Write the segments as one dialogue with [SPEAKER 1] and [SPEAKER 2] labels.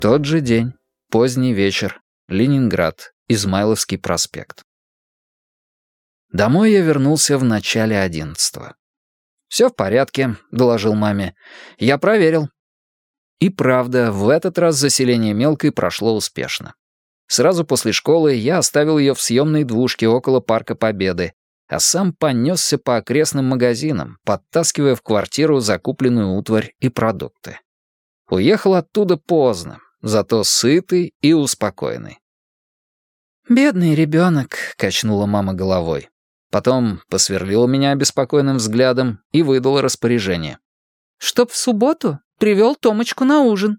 [SPEAKER 1] Тот же день, поздний вечер, Ленинград, Измайловский проспект. Домой я вернулся в начале 11-го. «Все в порядке», — доложил маме. «Я проверил». И правда, в этот раз заселение мелкой прошло успешно. Сразу после школы я оставил ее в съемной двушке около Парка Победы, а сам понесся по окрестным магазинам, подтаскивая в квартиру закупленную утварь и продукты. Уехал оттуда поздно, зато сытый и успокоенный. «Бедный ребенок», — качнула мама головой. Потом посверлила меня обеспокоенным взглядом и выдала распоряжение. «Чтоб в субботу привел Томочку на ужин».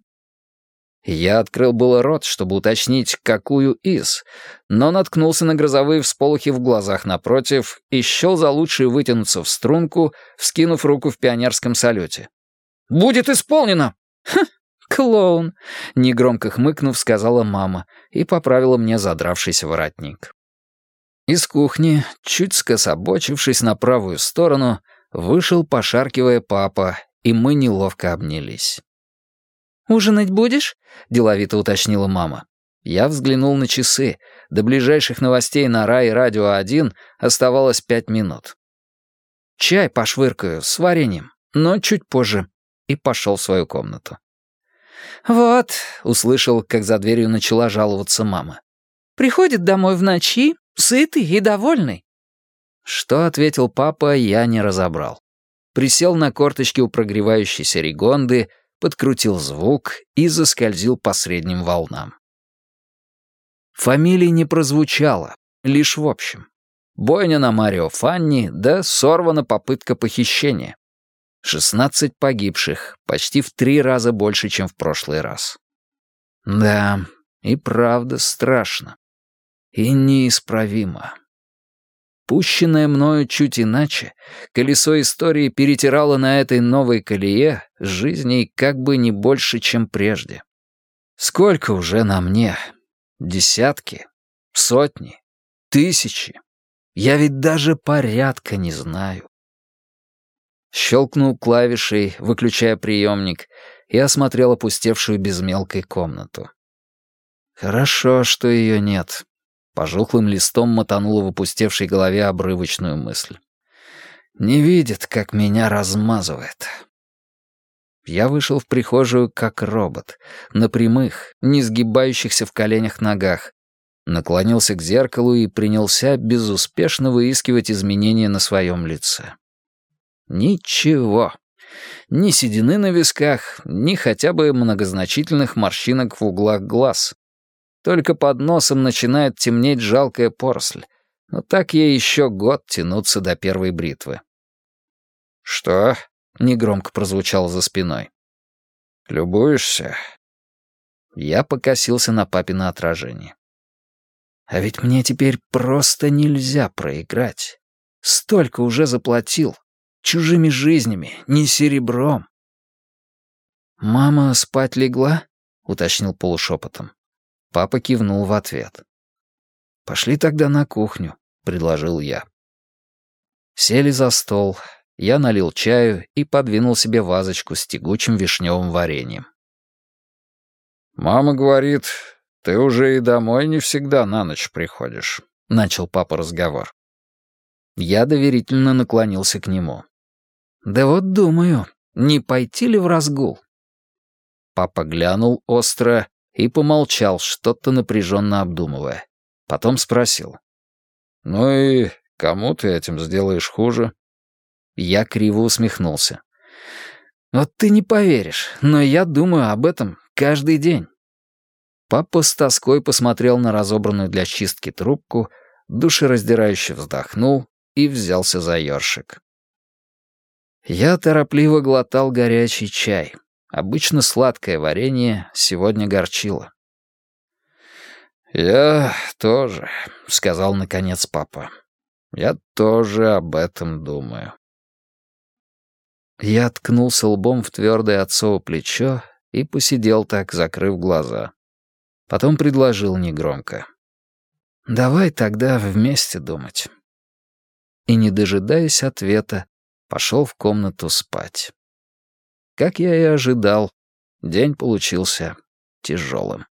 [SPEAKER 1] Я открыл было рот, чтобы уточнить, какую из, но наткнулся на грозовые всполохи в глазах напротив и счел за лучшее вытянуться в струнку, вскинув руку в пионерском салюте. «Будет исполнено!» «Ха, клоун!» — негромко хмыкнув, сказала мама и поправила мне задравшийся воротник. Из кухни, чуть скособочившись на правую сторону, вышел, пошаркивая, папа, и мы неловко обнялись. «Ужинать будешь?» — деловито уточнила мама. Я взглянул на часы. До ближайших новостей на РАИ Радио 1 оставалось 5 минут. «Чай пошвыркаю с вареньем, но чуть позже», и пошел в свою комнату. «Вот», — услышал, как за дверью начала жаловаться мама. «Приходит домой в ночи, сытый и довольный». Что ответил папа, я не разобрал. Присел на корточки у прогревающейся регонды, подкрутил звук и заскользил по средним волнам. Фамилии не прозвучало, лишь в общем. Бойня на Марио Фанни, да сорвана попытка похищения. 16 погибших, почти в 3 раза больше, чем в прошлый раз. Да, и правда страшно. И неисправимо. Пущенное мною чуть иначе, колесо истории перетирало на этой новой колее жизней как бы не больше, чем прежде. Сколько уже на мне? Десятки? Сотни? Тысячи? Я ведь даже порядка не знаю. Щелкнул клавишей, выключая приемник, и осмотрел опустевшую без мелкой комнату. Хорошо, что ее нет. Пожухлым листом мотанула в опустевшей голове обрывочную мысль. Не видит, как меня размазывает. Я вышел в прихожую как робот, на прямых, не сгибающихся в коленях ногах, наклонился к зеркалу и принялся безуспешно выискивать изменения на своем лице. Ничего. Ни седины на висках, ни хотя бы многозначительных морщинок в углах глаз. Только под носом начинает темнеть жалкая поросль, но так ей еще год тянуться до первой бритвы. «Что?» — негромко прозвучало за спиной. «Любуешься?» Я покосился на папино отражение. А ведь мне теперь просто нельзя проиграть. Столько уже заплатил. Чужими жизнями, не серебром. «Мама спать легла?» — уточнил полушепотом. Папа кивнул в ответ. «Пошли тогда на кухню», — предложил я. Сели за стол. Я налил чаю и подвинул себе вазочку с тягучим вишневым вареньем.
[SPEAKER 2] «Мама говорит, ты уже и домой не всегда на ночь приходишь», — начал папа разговор.
[SPEAKER 1] Я доверительно наклонился к нему. «Да вот думаю, не пойти ли в разгул?» Папа глянул остро и помолчал, что-то напряженно обдумывая. Потом спросил.
[SPEAKER 2] «Ну и кому ты этим сделаешь хуже?»
[SPEAKER 1] Я криво усмехнулся. «Вот ты не поверишь, но я думаю об этом каждый день». Папа с тоской посмотрел на разобранную для чистки трубку, душераздирающе вздохнул и взялся за ёршик. Я торопливо глотал горячий чай. Обычно сладкое варенье сегодня горчило.
[SPEAKER 2] «Я тоже», — сказал наконец папа. «Я тоже об этом думаю».
[SPEAKER 1] Я ткнулся лбом в твердое отцово плечо и посидел так, закрыв глаза. Потом предложил негромко. «Давай тогда вместе думать». И, не дожидаясь ответа, пошел в комнату спать. Как я и ожидал, день получился тяжелым.